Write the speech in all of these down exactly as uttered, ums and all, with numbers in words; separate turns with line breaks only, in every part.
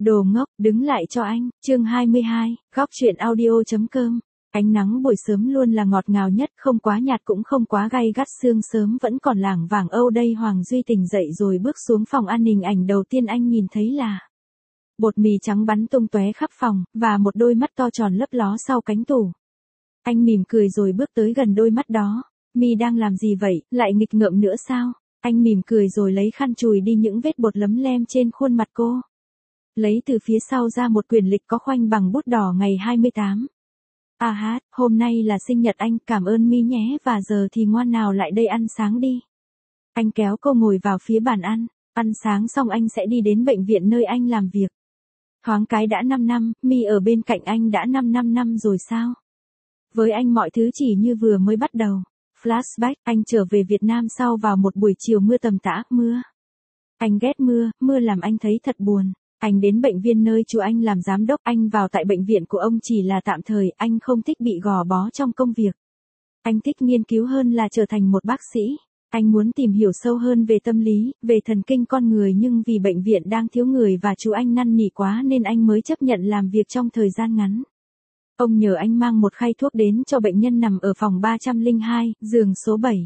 Đồ ngốc, đứng lại cho anh, chương hai mươi hai, góc chuyện audio.com. Ánh nắng buổi sớm luôn là ngọt ngào nhất, không quá nhạt cũng không quá gay gắt, sương sớm vẫn còn lảng vảng âu đây. Hoàng Duy tỉnh dậy rồi bước xuống phòng ăn, hình ảnh đầu tiên anh nhìn thấy là bột mì trắng bắn tung tóe khắp phòng, và một đôi mắt to tròn lấp ló sau cánh tủ. Anh mỉm cười rồi bước tới gần đôi mắt đó. Mi đang làm gì vậy, lại nghịch ngợm nữa sao? Anh mỉm cười rồi lấy khăn chùi đi những vết bột lấm lem trên khuôn mặt cô. Lấy từ phía sau ra một quyển lịch có khoanh bằng bút đỏ ngày hai mươi tám. À hát, hôm nay là sinh nhật anh, cảm ơn Mi nhé, và giờ thì ngoan nào lại đây ăn sáng đi. Anh kéo cô ngồi vào phía bàn ăn, ăn sáng xong anh sẽ đi đến bệnh viện nơi anh làm việc. Thoáng cái đã năm năm, Mi ở bên cạnh anh đã năm năm năm rồi sao? Với anh mọi thứ chỉ như vừa mới bắt đầu. Flashback, anh trở về Việt Nam sau vào một buổi chiều mưa tầm tã, mưa. Anh ghét mưa, mưa làm anh thấy thật buồn. Anh đến bệnh viện nơi chú anh làm giám đốc, anh vào tại bệnh viện của ông chỉ là tạm thời, anh không thích bị gò bó trong công việc. Anh thích nghiên cứu hơn là trở thành một bác sĩ. Anh muốn tìm hiểu sâu hơn về tâm lý, về thần kinh con người, nhưng vì bệnh viện đang thiếu người và chú anh năn nỉ quá nên anh mới chấp nhận làm việc trong thời gian ngắn. Ông nhờ anh mang một khay thuốc đến cho bệnh nhân nằm ở phòng ba trăm lẻ hai, giường số bảy.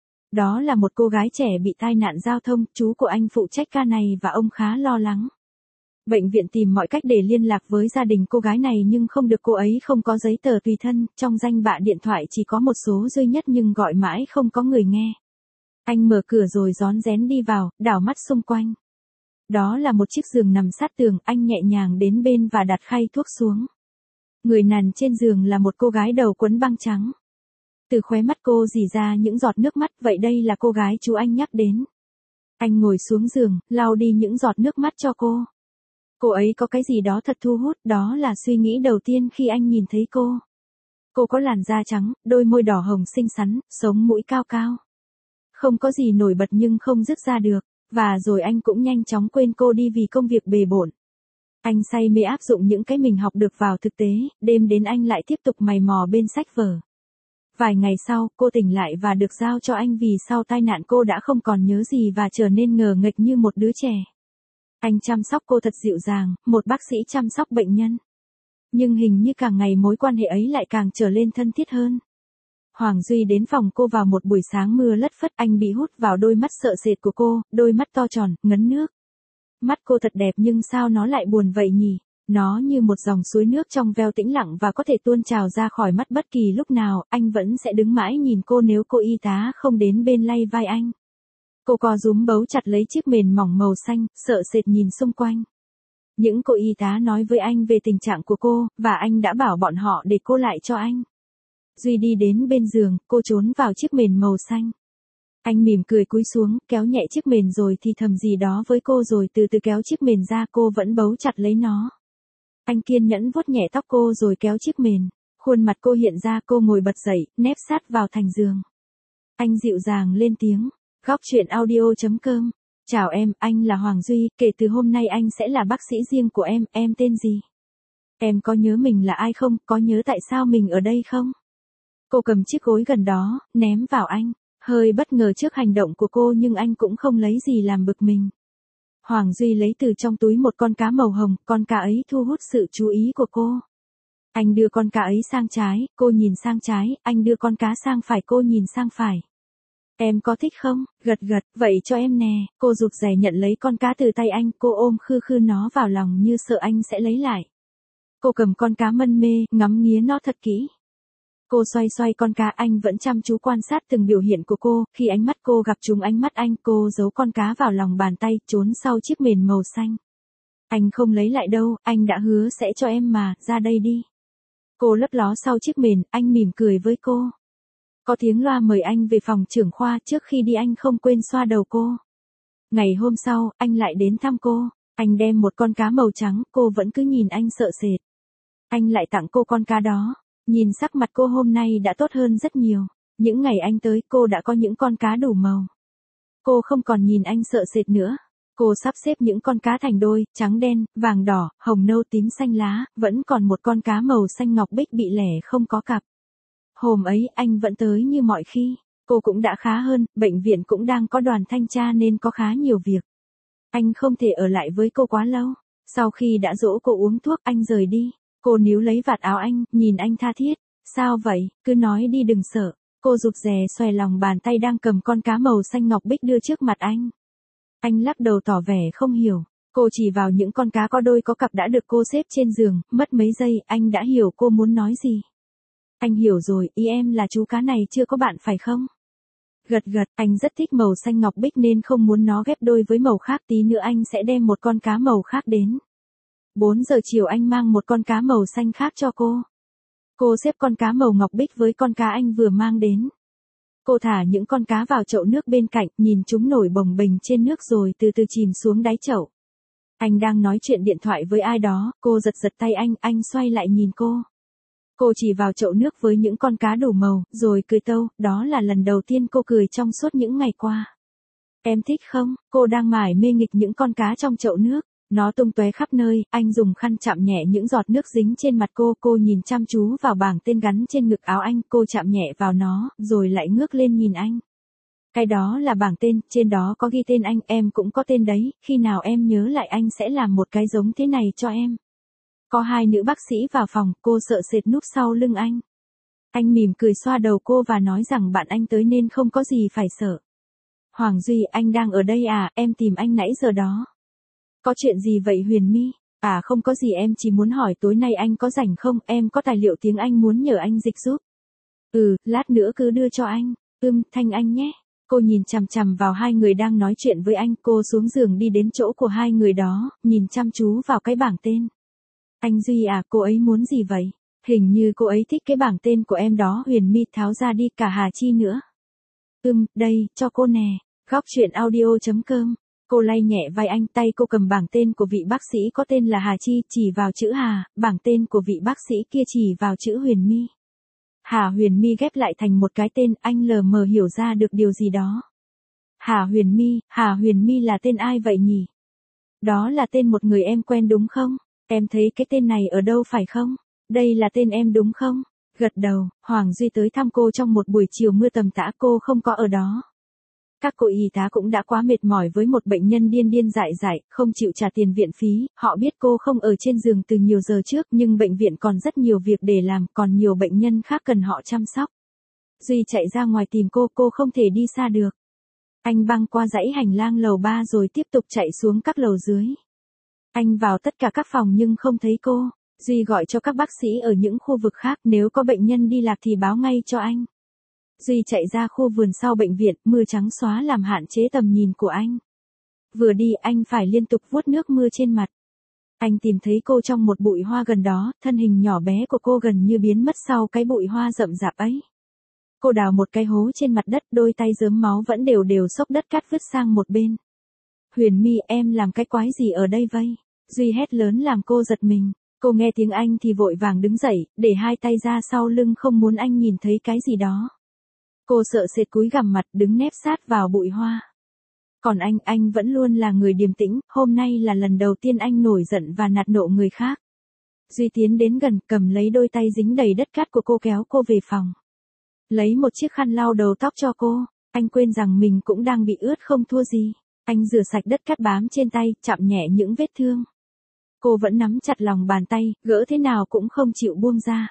Đó là một cô gái trẻ bị tai nạn giao thông, chú của anh phụ trách ca này và ông khá lo lắng. Bệnh viện tìm mọi cách để liên lạc với gia đình cô gái này nhưng không được, cô ấy không có giấy tờ tùy thân, trong danh bạ điện thoại chỉ có một số duy nhất nhưng gọi mãi không có người nghe. Anh mở cửa rồi rón rén đi vào, đảo mắt xung quanh. Đó là một chiếc giường nằm sát tường, anh nhẹ nhàng đến bên và đặt khay thuốc xuống. Người nằm trên giường là một cô gái đầu quấn băng trắng. Từ khóe mắt cô rỉ ra những giọt nước mắt, vậy đây là cô gái chú anh nhắc đến. Anh ngồi xuống giường, lau đi những giọt nước mắt cho cô. Cô ấy có cái gì đó thật thu hút, đó là suy nghĩ đầu tiên khi anh nhìn thấy cô. Cô có làn da trắng, đôi môi đỏ hồng xinh xắn, sống mũi cao cao. Không có gì nổi bật nhưng không dứt ra được, và rồi anh cũng nhanh chóng quên cô đi vì công việc bề bộn. Anh say mê áp dụng những cái mình học được vào thực tế, đêm đến anh lại tiếp tục mày mò bên sách vở. Vài ngày sau, cô tỉnh lại và được giao cho anh vì sau tai nạn cô đã không còn nhớ gì và trở nên ngờ nghệch như một đứa trẻ. Anh chăm sóc cô thật dịu dàng, một bác sĩ chăm sóc bệnh nhân. Nhưng hình như càng ngày mối quan hệ ấy lại càng trở lên thân thiết hơn. Hoàng Duy đến phòng cô vào một buổi sáng mưa lất phất, anh bị hút vào đôi mắt sợ sệt của cô, đôi mắt to tròn, ngấn nước. Mắt cô thật đẹp nhưng sao nó lại buồn vậy nhỉ? Nó như một dòng suối nước trong veo tĩnh lặng và có thể tuôn trào ra khỏi mắt bất kỳ lúc nào, anh vẫn sẽ đứng mãi nhìn cô nếu cô y tá không đến bên lay vai anh. Cô co rúm bấu chặt lấy chiếc mền mỏng màu xanh, sợ sệt nhìn xung quanh. Những cô y tá nói với anh về tình trạng của cô, và anh đã bảo bọn họ để cô lại cho anh. Duy đi đến bên giường, cô trốn vào chiếc mền màu xanh. Anh mỉm cười cúi xuống, kéo nhẹ chiếc mền rồi thì thầm gì đó với cô rồi từ từ kéo chiếc mền ra, cô vẫn bấu chặt lấy nó. Anh kiên nhẫn vuốt nhẹ tóc cô rồi kéo chiếc mền. Khuôn mặt cô hiện ra, cô ngồi bật dậy, nép sát vào thành giường. Anh dịu dàng lên tiếng. Góc chuyện audio.com. Chào em, anh là Hoàng Duy, kể từ hôm nay anh sẽ là bác sĩ riêng của em, em tên gì? Em có nhớ mình là ai không, có nhớ tại sao mình ở đây không? Cô cầm chiếc gối gần đó, ném vào anh. Hơi bất ngờ trước hành động của cô nhưng anh cũng không lấy gì làm bực mình. Hoàng Duy lấy từ trong túi một con cá màu hồng, con cá ấy thu hút sự chú ý của cô. Anh đưa con cá ấy sang trái, cô nhìn sang trái, anh đưa con cá sang phải, cô nhìn sang phải. Em có thích không? Gật gật, vậy cho em nè, cô rụt rè nhận lấy con cá từ tay anh, cô ôm khư khư nó vào lòng như sợ anh sẽ lấy lại. Cô cầm con cá mân mê, ngắm nghía nó thật kỹ. Cô xoay xoay con cá, anh vẫn chăm chú quan sát từng biểu hiện của cô, khi ánh mắt cô gặp trúng ánh mắt anh, cô giấu con cá vào lòng bàn tay, trốn sau chiếc mền màu xanh. Anh không lấy lại đâu, anh đã hứa sẽ cho em mà, ra đây đi. Cô lấp ló sau chiếc mền, anh mỉm cười với cô. Có tiếng loa mời anh về phòng trưởng khoa, trước khi đi anh không quên xoa đầu cô. Ngày hôm sau, anh lại đến thăm cô, anh đem một con cá màu trắng, cô vẫn cứ nhìn anh sợ sệt. Anh lại tặng cô con cá đó. Nhìn sắc mặt cô hôm nay đã tốt hơn rất nhiều. Những ngày anh tới, cô đã có những con cá đủ màu. Cô không còn nhìn anh sợ sệt nữa. Cô sắp xếp những con cá thành đôi, trắng đen, vàng đỏ, hồng nâu tím xanh lá, vẫn còn một con cá màu xanh ngọc bích bị lẻ không có cặp. Hôm ấy, anh vẫn tới như mọi khi. Cô cũng đã khá hơn, bệnh viện cũng đang có đoàn thanh tra nên có khá nhiều việc. Anh không thể ở lại với cô quá lâu. Sau khi đã dỗ cô uống thuốc anh rời đi. Cô níu lấy vạt áo anh, nhìn anh tha thiết. Sao vậy, cứ nói đi đừng sợ. Cô rụt rè xòe lòng bàn tay đang cầm con cá màu xanh ngọc bích đưa trước mặt anh. Anh lắc đầu tỏ vẻ không hiểu. Cô chỉ vào những con cá có đôi có cặp đã được cô xếp trên giường, mất mấy giây anh đã hiểu cô muốn nói gì. Anh hiểu rồi, ý em là chú cá này chưa có bạn phải không? Gật gật, anh rất thích màu xanh ngọc bích nên không muốn nó ghép đôi với màu khác, tí nữa anh sẽ đem một con cá màu khác đến. bốn giờ chiều anh mang một con cá màu xanh khác cho cô. Cô xếp con cá màu ngọc bích với con cá anh vừa mang đến. Cô thả những con cá vào chậu nước bên cạnh, nhìn chúng nổi bồng bềnh trên nước rồi từ từ chìm xuống đáy chậu. Anh đang nói chuyện điện thoại với ai đó, cô giật giật tay anh, anh xoay lại nhìn cô. Cô chỉ vào chậu nước với những con cá đủ màu, rồi cười tâu, đó là lần đầu tiên cô cười trong suốt những ngày qua. Em thích không? Cô đang mải mê nghịch những con cá trong chậu nước. Nó tung tóe khắp nơi, anh dùng khăn chạm nhẹ những giọt nước dính trên mặt cô, cô nhìn chăm chú vào bảng tên gắn trên ngực áo anh, cô chạm nhẹ vào nó, rồi lại ngước lên nhìn anh. Cái đó là bảng tên, trên đó có ghi tên anh, em cũng có tên đấy, khi nào em nhớ lại anh sẽ làm một cái giống thế này cho em. Có hai nữ bác sĩ vào phòng, cô sợ sệt núp sau lưng anh. Anh mỉm cười xoa đầu cô và nói rằng bạn anh tới nên không có gì phải sợ. Hoàng Duy, anh đang ở đây à, em tìm anh nãy giờ đó. Có chuyện gì vậy Huyền My? À không có gì, em chỉ muốn hỏi tối nay anh có rảnh không, em có tài liệu tiếng Anh muốn nhờ anh dịch giúp. Ừ, lát nữa cứ đưa cho anh. Ưm, thanh anh nhé. Cô nhìn chằm chằm vào hai người đang nói chuyện với anh, cô xuống giường đi đến chỗ của hai người đó, nhìn chăm chú vào cái bảng tên. Anh Duy à, cô ấy muốn gì vậy? Hình như cô ấy thích cái bảng tên của em đó. Huyền My tháo ra đi, cả Hà Chi nữa. Ừm, đây, cho cô nè. Góc chuyện audio chấm com. Cô lay nhẹ vai anh, tay cô cầm bảng tên của vị bác sĩ có tên là Hà Chi, chỉ vào chữ Hà, bảng tên của vị bác sĩ kia chỉ vào chữ Huyền My. Hà Huyền My ghép lại thành một cái tên, anh lờ mờ hiểu ra được điều gì đó. Hà Huyền My, Hà Huyền My là tên ai vậy nhỉ? Đó là tên một người em quen đúng không? Em thấy cái tên này ở đâu phải không? Đây là tên em đúng không? Gật đầu, Hoàng Duy tới thăm cô trong một buổi chiều mưa tầm tã, cô không có ở đó. Các cô y tá cũng đã quá mệt mỏi với một bệnh nhân điên điên dại dại, không chịu trả tiền viện phí, họ biết cô không ở trên giường từ nhiều giờ trước nhưng bệnh viện còn rất nhiều việc để làm, còn nhiều bệnh nhân khác cần họ chăm sóc. Duy chạy ra ngoài tìm cô, cô không thể đi xa được. Anh băng qua dãy hành lang lầu ba rồi tiếp tục chạy xuống các lầu dưới. Anh vào tất cả các phòng nhưng không thấy cô. Duy gọi cho các bác sĩ ở những khu vực khác, nếu có bệnh nhân đi lạc thì báo ngay cho anh. Duy chạy ra khu vườn sau bệnh viện, mưa trắng xóa làm hạn chế tầm nhìn của anh. Vừa đi anh phải liên tục vuốt nước mưa trên mặt. Anh tìm thấy cô trong một bụi hoa gần đó, thân hình nhỏ bé của cô gần như biến mất sau cái bụi hoa rậm rạp ấy. Cô đào một cái hố trên mặt đất, đôi tay rớm máu vẫn đều đều xốc đất cát vứt sang một bên. Huyền My, em làm cái quái gì ở đây vậy? Duy hét lớn làm cô giật mình. Cô nghe tiếng anh thì vội vàng đứng dậy, để hai tay ra sau lưng không muốn anh nhìn thấy cái gì đó. Cô sợ sệt cúi gằm mặt đứng nép sát vào bụi hoa. Còn anh, anh vẫn luôn là người điềm tĩnh, hôm nay là lần đầu tiên anh nổi giận và nạt nộ người khác. Duy tiến đến gần, cầm lấy đôi tay dính đầy đất cát của cô kéo cô về phòng. Lấy một chiếc khăn lau đầu tóc cho cô, anh quên rằng mình cũng đang bị ướt không thua gì. Anh rửa sạch đất cát bám trên tay, chạm nhẹ những vết thương. Cô vẫn nắm chặt lòng bàn tay, gỡ thế nào cũng không chịu buông ra.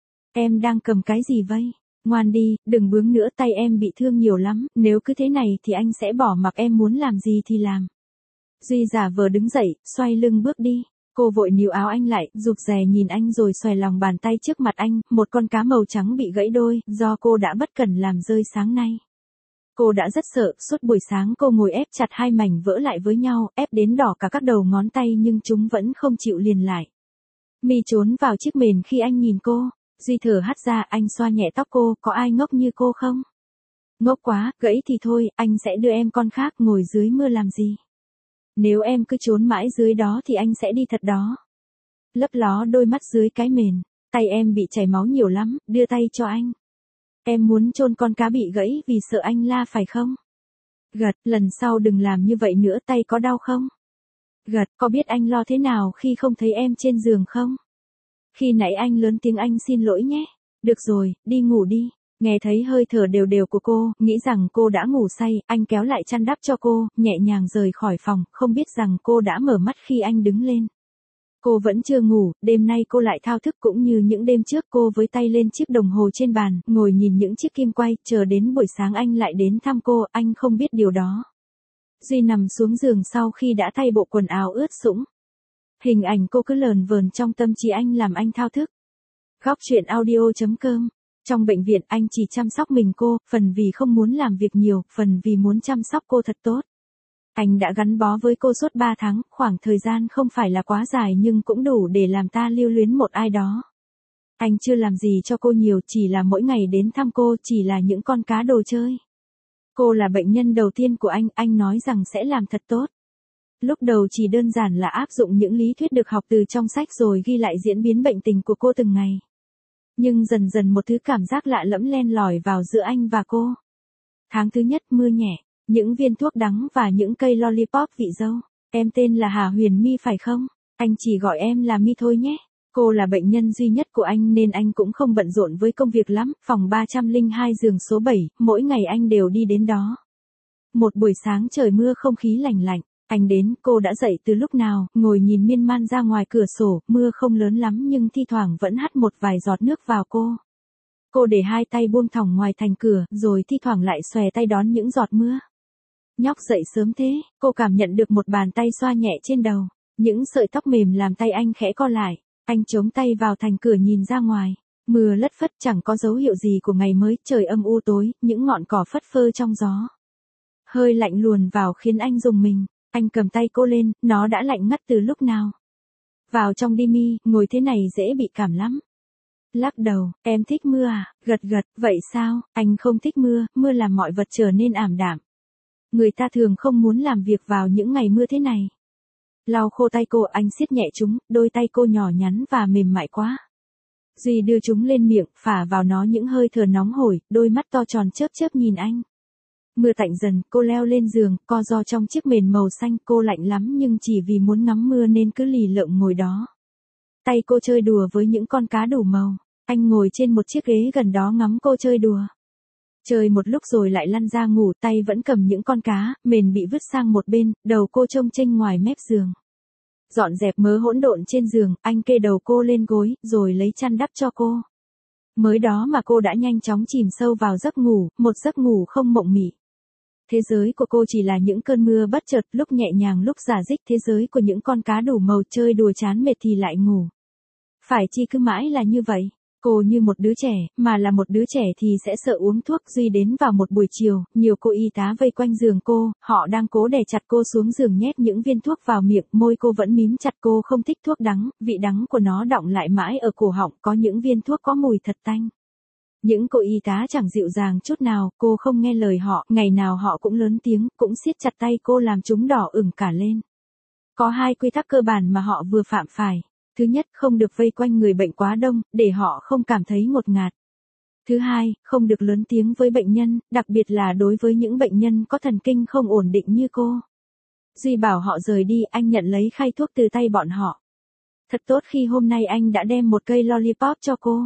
Em đang cầm cái gì vậy? Ngoan đi, đừng bướng nữa, tay em bị thương nhiều lắm, nếu cứ thế này thì anh sẽ bỏ mặc em muốn làm gì thì làm. Duy giả vờ đứng dậy, xoay lưng bước đi. Cô vội níu áo anh lại, rụt rè nhìn anh rồi xòe lòng bàn tay trước mặt anh, một con cá màu trắng bị gãy đôi, do cô đã bất cẩn làm rơi sáng nay. Cô đã rất sợ, suốt buổi sáng cô ngồi ép chặt hai mảnh vỡ lại với nhau, ép đến đỏ cả các đầu ngón tay nhưng chúng vẫn không chịu liền lại. Mi trốn vào chiếc mền khi anh nhìn cô. Duy thở hắt ra, anh xoa nhẹ tóc cô, có ai ngốc như cô không? Ngốc quá, gãy thì thôi, anh sẽ đưa em con khác, ngồi dưới mưa làm gì? Nếu em cứ trốn mãi dưới đó thì anh sẽ đi thật đó. Lấp ló đôi mắt dưới cái mền, tay em bị chảy máu nhiều lắm, đưa tay cho anh. Em muốn chôn con cá bị gãy vì sợ anh la phải không? Gật, lần sau đừng làm như vậy nữa, tay có đau không? Gật, có biết anh lo thế nào khi không thấy em trên giường không? Khi nãy anh lớn tiếng anh xin lỗi nhé. Được rồi, đi ngủ đi. Nghe thấy hơi thở đều đều của cô, nghĩ rằng cô đã ngủ say, anh kéo lại chăn đắp cho cô, nhẹ nhàng rời khỏi phòng, không biết rằng cô đã mở mắt khi anh đứng lên. Cô vẫn chưa ngủ, đêm nay cô lại thao thức cũng như những đêm trước, cô với tay lên chiếc đồng hồ trên bàn, ngồi nhìn những chiếc kim quay, chờ đến buổi sáng anh lại đến thăm cô, anh không biết điều đó. Duy nằm xuống giường sau khi đã thay bộ quần áo ướt sũng. Hình ảnh cô cứ lờn vờn trong tâm trí anh làm anh thao thức. Góc chuyện audio.com. Trong bệnh viện anh chỉ chăm sóc mình cô, phần vì không muốn làm việc nhiều, phần vì muốn chăm sóc cô thật tốt. Anh đã gắn bó với cô suốt ba tháng, khoảng thời gian không phải là quá dài nhưng cũng đủ để làm ta lưu luyến một ai đó. Anh chưa làm gì cho cô nhiều, chỉ là mỗi ngày đến thăm cô, chỉ là những con cá đồ chơi. Cô là bệnh nhân đầu tiên của anh, anh nói rằng sẽ làm thật tốt. Lúc đầu chỉ đơn giản là áp dụng những lý thuyết được học từ trong sách rồi ghi lại diễn biến bệnh tình của cô từng ngày. Nhưng dần dần một thứ cảm giác lạ lẫm len lỏi vào giữa anh và cô. Tháng thứ nhất mưa nhẹ, những viên thuốc đắng và những cây lollipop vị dâu. Em tên là Hà Huyền My phải không? Anh chỉ gọi em là My thôi nhé. Cô là bệnh nhân duy nhất của anh nên anh cũng không bận rộn với công việc lắm. Phòng ba không hai giường số bảy, mỗi ngày anh đều đi đến đó. Một buổi sáng trời mưa không khí lành lạnh. Anh đến, cô đã dậy từ lúc nào, ngồi nhìn miên man ra ngoài cửa sổ, mưa không lớn lắm nhưng thi thoảng vẫn hắt một vài giọt nước vào cô. Cô để hai tay buông thõng ngoài thành cửa, rồi thi thoảng lại xòe tay đón những giọt mưa. Nhóc dậy sớm thế, cô cảm nhận được một bàn tay xoa nhẹ trên đầu. Những sợi tóc mềm làm tay anh khẽ co lại. Anh chống tay vào thành cửa nhìn ra ngoài. Mưa lất phất chẳng có dấu hiệu gì của ngày mới, trời âm u tối, những ngọn cỏ phất phơ trong gió. Hơi lạnh luồn vào khiến anh rùng mình. Anh cầm tay cô lên, nó đã lạnh ngắt từ lúc nào. Vào trong đi My, ngồi thế này dễ bị cảm lắm. Lắc đầu, em thích mưa à, gật gật, vậy sao, anh không thích mưa, mưa làm mọi vật trở nên ảm đạm. Người ta thường không muốn làm việc vào những ngày mưa thế này. Lau khô tay cô, anh siết nhẹ chúng, đôi tay cô nhỏ nhắn và mềm mại quá. Duy đưa chúng lên miệng, phả vào nó những hơi thở nóng hổi, đôi mắt to tròn chớp chớp nhìn anh. Mưa tạnh dần, cô leo lên giường, co ro trong chiếc mền màu xanh, cô lạnh lắm nhưng chỉ vì muốn ngắm mưa nên cứ lì lợm ngồi đó. Tay cô chơi đùa với những con cá đủ màu, anh ngồi trên một chiếc ghế gần đó ngắm cô chơi đùa. Chơi một lúc rồi lại lăn ra ngủ, tay vẫn cầm những con cá, mền bị vứt sang một bên, đầu cô trông chênh ngoài mép giường. Dọn dẹp mớ hỗn độn trên giường, anh kê đầu cô lên gối, rồi lấy chăn đắp cho cô. Mới đó mà cô đã nhanh chóng chìm sâu vào giấc ngủ, một giấc ngủ không mộng mị. Thế giới của cô chỉ là những cơn mưa bất chợt, lúc nhẹ nhàng lúc rả rích, thế giới của những con cá đủ màu chơi đùa chán mệt thì lại ngủ. Phải chi cứ mãi là như vậy? Cô như một đứa trẻ, mà là một đứa trẻ thì sẽ sợ uống thuốc. Duy đến vào một buổi chiều, nhiều cô y tá vây quanh giường cô, họ đang cố đè chặt cô xuống giường nhét những viên thuốc vào miệng, môi cô vẫn mím chặt. Cô không thích thuốc đắng, vị đắng của nó đọng lại mãi ở cổ họng, có những viên thuốc có mùi thật tanh. Những cô y tá chẳng dịu dàng chút nào, cô không nghe lời họ, ngày nào họ cũng lớn tiếng, cũng siết chặt tay cô làm chúng đỏ ửng cả lên. Có hai quy tắc cơ bản mà họ vừa phạm phải. Thứ nhất, không được vây quanh người bệnh quá đông, để họ không cảm thấy ngột ngạt. Thứ hai, không được lớn tiếng với bệnh nhân, đặc biệt là đối với những bệnh nhân có thần kinh không ổn định như cô. Duy bảo họ rời đi, anh nhận lấy khay thuốc từ tay bọn họ. Thật tốt khi hôm nay anh đã đem một cây lollipop cho cô.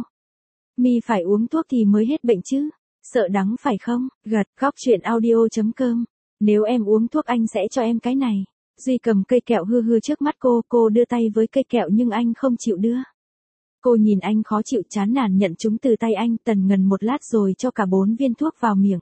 My phải uống thuốc thì mới hết bệnh chứ. Sợ đắng phải không? Gật. Góc chuyện audio.com. Nếu em uống thuốc anh sẽ cho em cái này. Duy cầm cây kẹo hư hư trước mắt cô, cô đưa tay với cây kẹo nhưng anh không chịu đưa. Cô nhìn anh khó chịu chán nản nhận chúng từ tay anh, tần ngần một lát rồi cho cả bốn viên thuốc vào miệng.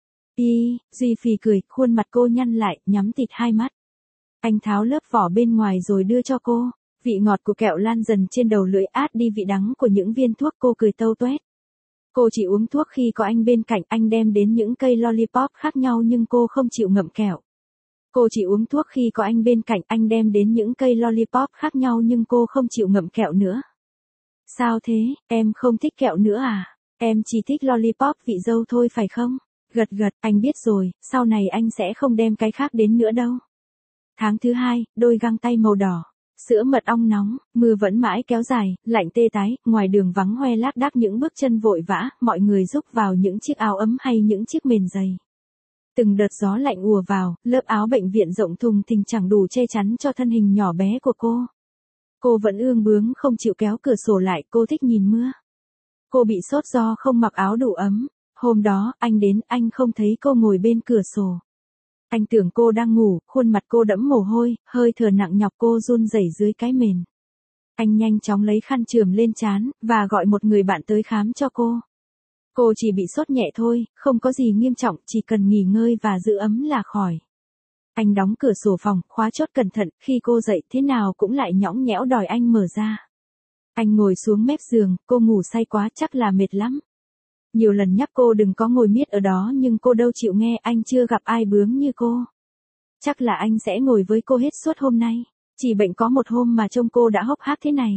Y, Duy phì cười, khuôn mặt cô nhăn lại, nhắm tịt hai mắt. Anh tháo lớp vỏ bên ngoài rồi đưa cho cô. Vị ngọt của kẹo lan dần trên đầu lưỡi, át đi vị đắng của những viên thuốc, cô cười tâu tuét. Cô chỉ uống thuốc khi có anh bên cạnh, anh đem đến những cây lollipop khác nhau nhưng cô không chịu ngậm kẹo. Cô chỉ uống thuốc khi có anh bên cạnh, anh đem đến những cây lollipop khác nhau nhưng cô không chịu ngậm kẹo nữa. Sao thế, em không thích kẹo nữa à? Em chỉ thích lollipop vị dâu thôi phải không? Gật gật, anh biết rồi, sau này anh sẽ không đem cái khác đến nữa đâu. Tháng thứ hai, đôi găng tay màu đỏ. Sữa mật ong nóng, mưa vẫn mãi kéo dài, lạnh tê tái, ngoài đường vắng hoe lác đác những bước chân vội vã, mọi người rúc vào những chiếc áo ấm hay những chiếc mền dày. Từng đợt gió lạnh ùa vào, lớp áo bệnh viện rộng thùng thình chẳng đủ che chắn cho thân hình nhỏ bé của cô. Cô vẫn ương bướng không chịu kéo cửa sổ lại, cô thích nhìn mưa. Cô bị sốt do không mặc áo đủ ấm. Hôm đó, anh đến, anh không thấy cô ngồi bên cửa sổ. Anh tưởng cô đang ngủ, khuôn mặt cô đẫm mồ hôi, hơi thở nặng nhọc, cô run rẩy dưới cái mền. Anh nhanh chóng lấy khăn chườm lên trán, và gọi một người bạn tới khám cho cô. Cô chỉ bị sốt nhẹ thôi, không có gì nghiêm trọng, chỉ cần nghỉ ngơi và giữ ấm là khỏi. Anh đóng cửa sổ phòng, khóa chốt cẩn thận, khi cô dậy thế nào cũng lại nhõng nhẽo đòi anh mở ra. Anh ngồi xuống mép giường, cô ngủ say quá chắc là mệt lắm. Nhiều lần nhắc cô đừng có ngồi miết ở đó nhưng cô đâu chịu nghe, anh chưa gặp ai bướng như cô. Chắc là anh sẽ ngồi với cô hết suốt hôm nay. Chỉ bệnh có một hôm mà trông cô đã hốc hác thế này.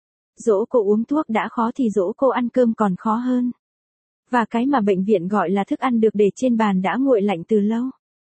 Dỗ cô uống thuốc đã khó thì dỗ cô ăn cơm còn khó hơn. Và cái mà bệnh viện gọi là thức ăn được để trên bàn đã nguội lạnh từ lâu.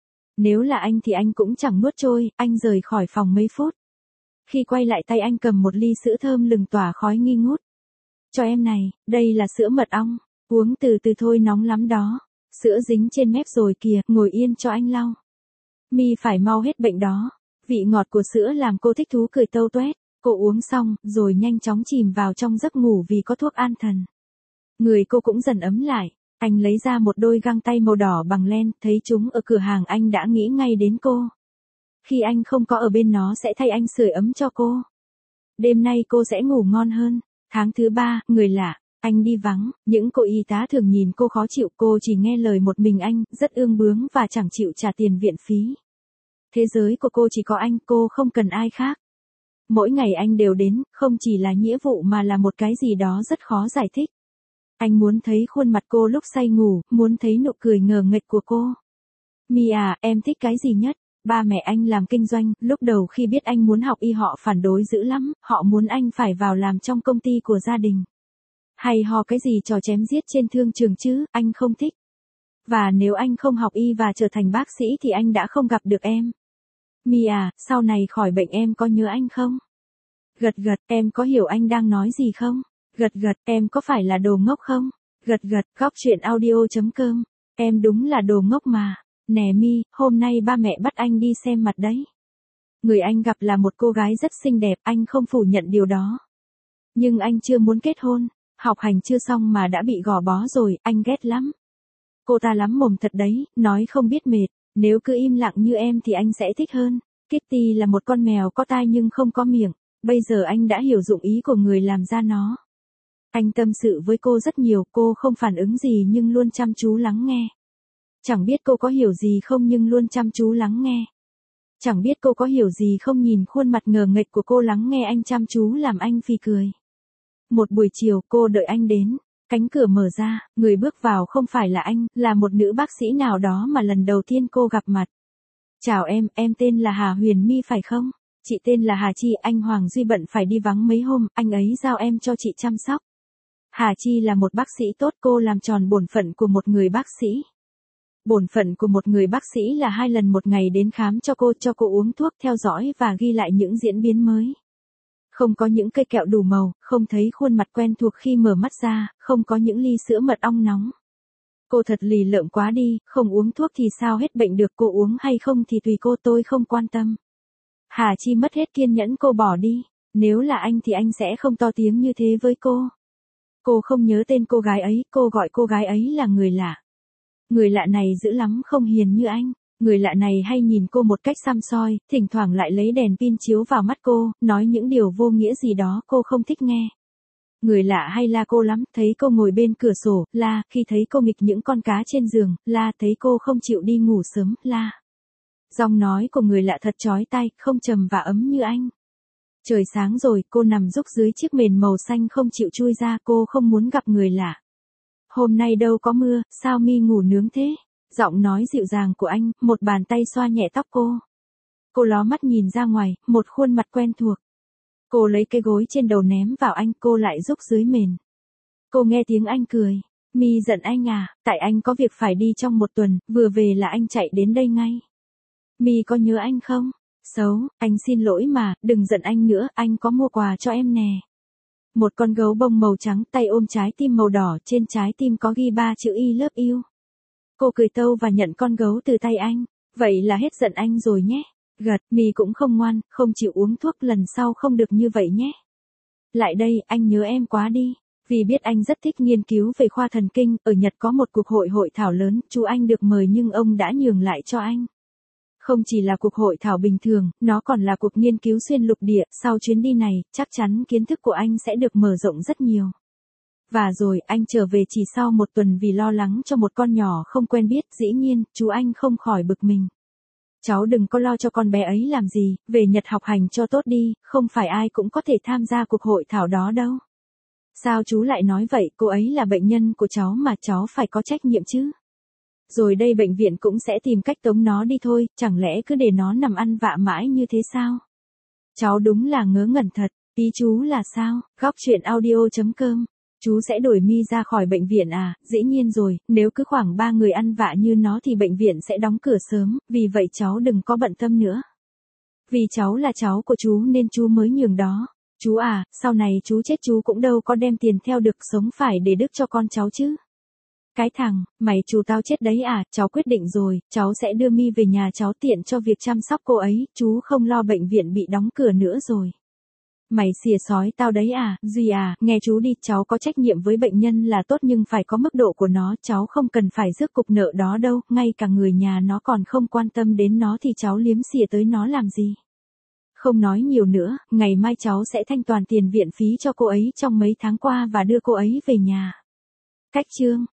Nếu là anh thì anh cũng chẳng nuốt trôi, anh rời khỏi phòng mấy phút. Khi quay lại tay anh cầm một ly sữa thơm lừng tỏa khói nghi ngút. Cho em này, đây là sữa mật ong, uống từ từ thôi, nóng lắm đó. Sữa dính trên mép rồi kìa, ngồi yên cho anh lau. Mi phải mau hết bệnh đó. Vị ngọt của sữa làm cô thích thú cười tâu tuét. Cô uống xong, rồi nhanh chóng chìm vào trong giấc ngủ vì có thuốc an thần. Người cô cũng dần ấm lại. Anh lấy ra một đôi găng tay màu đỏ bằng len, thấy chúng ở cửa hàng anh đã nghĩ ngay đến cô. Khi anh không có ở bên nó sẽ thay anh sưởi ấm cho cô. Đêm nay cô sẽ ngủ ngon hơn. Tháng thứ ba, người lạ, anh đi vắng, những cô y tá thường nhìn cô khó chịu, cô chỉ nghe lời một mình anh, rất ương bướng và chẳng chịu trả tiền viện phí. Thế giới của cô chỉ có anh, cô không cần ai khác. Mỗi ngày anh đều đến, không chỉ là nghĩa vụ mà là một cái gì đó rất khó giải thích. Anh muốn thấy khuôn mặt cô lúc say ngủ, muốn thấy nụ cười ngờ nghệch của cô. Mi à, em thích cái gì nhất? Ba mẹ anh làm kinh doanh, lúc đầu khi biết anh muốn học y họ phản đối dữ lắm, họ muốn anh phải vào làm trong công ty của gia đình. Hay ho cái gì trò chém giết trên thương trường chứ, anh không thích. Và nếu anh không học y và trở thành bác sĩ thì anh đã không gặp được em. Mi à, sau này khỏi bệnh em có nhớ anh không? Gật gật, em có hiểu anh đang nói gì không? Gật gật, em có phải là đồ ngốc không? Gật gật, góc chuyện audio chấm com. Em đúng là đồ ngốc mà. Nè Mi, hôm nay ba mẹ bắt anh đi xem mặt đấy. Người anh gặp là một cô gái rất xinh đẹp, anh không phủ nhận điều đó. Nhưng anh chưa muốn kết hôn, học hành chưa xong mà đã bị gò bó rồi, anh ghét lắm. Cô ta lắm mồm thật đấy, nói không biết mệt, nếu cứ im lặng như em thì anh sẽ thích hơn. Kitty là một con mèo có tai nhưng không có miệng, bây giờ anh đã hiểu dụng ý của người làm ra nó. Anh tâm sự với cô rất nhiều, cô không phản ứng gì nhưng luôn chăm chú lắng nghe. Chẳng biết cô có hiểu gì không nhưng luôn chăm chú lắng nghe. Chẳng biết cô có hiểu gì không, nhìn khuôn mặt ngờ nghệch của cô lắng nghe anh chăm chú làm anh phì cười. Một buổi chiều cô đợi anh đến, cánh cửa mở ra, người bước vào không phải là anh, là một nữ bác sĩ nào đó mà lần đầu tiên cô gặp mặt. Chào em, em tên là Hà Huyền My phải không? Chị tên là Hà Chi, anh Hoàng Duy bận phải đi vắng mấy hôm, anh ấy giao em cho chị chăm sóc. Hà Chi là một bác sĩ tốt, cô làm tròn bổn phận của một người bác sĩ. Bổn phận của một người bác sĩ là hai lần một ngày đến khám cho cô, cho cô uống thuốc, theo dõi và ghi lại những diễn biến mới. Không có những cây kẹo đủ màu, không thấy khuôn mặt quen thuộc khi mở mắt ra, không có những ly sữa mật ong nóng. Cô thật lì lợm quá đi, không uống thuốc thì sao hết bệnh được, cô uống hay không thì tùy cô, tôi không quan tâm. Hà Chi mất hết kiên nhẫn, cô bỏ đi. Nếu là anh thì anh sẽ không to tiếng như thế với cô. Cô không nhớ tên cô gái ấy, cô gọi cô gái ấy là người lạ. Người lạ này dữ lắm, không hiền như anh. Người lạ này hay nhìn cô một cách săm soi, thỉnh thoảng lại lấy đèn pin chiếu vào mắt cô, nói những điều vô nghĩa gì đó cô không thích nghe. Người lạ hay la cô lắm, thấy cô ngồi bên cửa sổ, la, khi thấy cô nghịch những con cá trên giường, la, thấy cô không chịu đi ngủ sớm, la. Giọng nói của người lạ thật chói tai, không trầm và ấm như anh. Trời sáng rồi, cô nằm rúc dưới chiếc mền màu xanh không chịu chui ra, cô không muốn gặp người lạ. Hôm nay đâu có mưa, sao Mi ngủ nướng thế? Giọng nói dịu dàng của anh, một bàn tay xoa nhẹ tóc cô. Cô ló mắt nhìn ra ngoài, một khuôn mặt quen thuộc. Cô lấy cái gối trên đầu ném vào anh, cô lại rúc dưới mền. Cô nghe tiếng anh cười. Mi giận anh à, tại anh có việc phải đi trong một tuần, vừa về là anh chạy đến đây ngay. Mi có nhớ anh không? Xấu, anh xin lỗi mà, đừng giận anh nữa, anh có mua quà cho em nè. Một con gấu bông màu trắng, tay ôm trái tim màu đỏ, trên trái tim có ghi ba chữ I love you. Cô cười tâu và nhận con gấu từ tay anh. Vậy là hết giận anh rồi nhé. Gật, Mi cũng không ngoan, không chịu uống thuốc, lần sau không được như vậy nhé. Lại đây, anh nhớ em quá đi. Vì biết anh rất thích nghiên cứu về khoa thần kinh, ở Nhật có một cuộc hội hội thảo lớn, chú anh được mời nhưng ông đã nhường lại cho anh. Không Không chỉ là cuộc hội thảo bình thường, nó còn là cuộc nghiên cứu xuyên lục địa, sau chuyến đi này, chắc chắn kiến thức của anh sẽ được mở rộng rất nhiều. Và rồi, anh trở về chỉ sau một tuần vì lo lắng cho một con nhỏ không quen biết, dĩ nhiên, chú anh không khỏi bực mình. Cháu đừng có lo cho con bé ấy làm gì, về Nhật học hành cho tốt đi, không phải ai cũng có thể tham gia cuộc hội thảo đó đâu. Sao chú lại nói vậy, cô ấy là bệnh nhân của cháu mà cháu phải có trách nhiệm chứ. Rồi đây bệnh viện cũng sẽ tìm cách tống nó đi thôi, chẳng lẽ cứ để nó nằm ăn vạ mãi như thế sao? Cháu đúng là ngớ ngẩn thật, ý chú là sao? Góc chuyện audio chấm com. Chú sẽ đuổi Mi ra khỏi bệnh viện à? Dĩ nhiên rồi, nếu cứ khoảng ba người ăn vạ như nó thì bệnh viện sẽ đóng cửa sớm, vì vậy cháu đừng có bận tâm nữa. Vì cháu là cháu của chú nên chú mới nhường đó. Chú à, sau này chú chết chú cũng đâu có đem tiền theo được, sống phải để đức cho con cháu chứ. Cái thằng, mày chú tao chết đấy à, cháu quyết định rồi, cháu sẽ đưa Mi về nhà cháu tiện cho việc chăm sóc cô ấy, chú không lo bệnh viện bị đóng cửa nữa rồi. Mày xìa sói tao đấy à, Duy à, nghe chú đi, cháu có trách nhiệm với bệnh nhân là tốt nhưng phải có mức độ của nó, cháu không cần phải rước cục nợ đó đâu, ngay cả người nhà nó còn không quan tâm đến nó thì cháu liếm xìa tới nó làm gì. Không nói nhiều nữa, ngày mai cháu sẽ thanh toàn tiền viện phí cho cô ấy trong mấy tháng qua và đưa cô ấy về nhà. Cách chương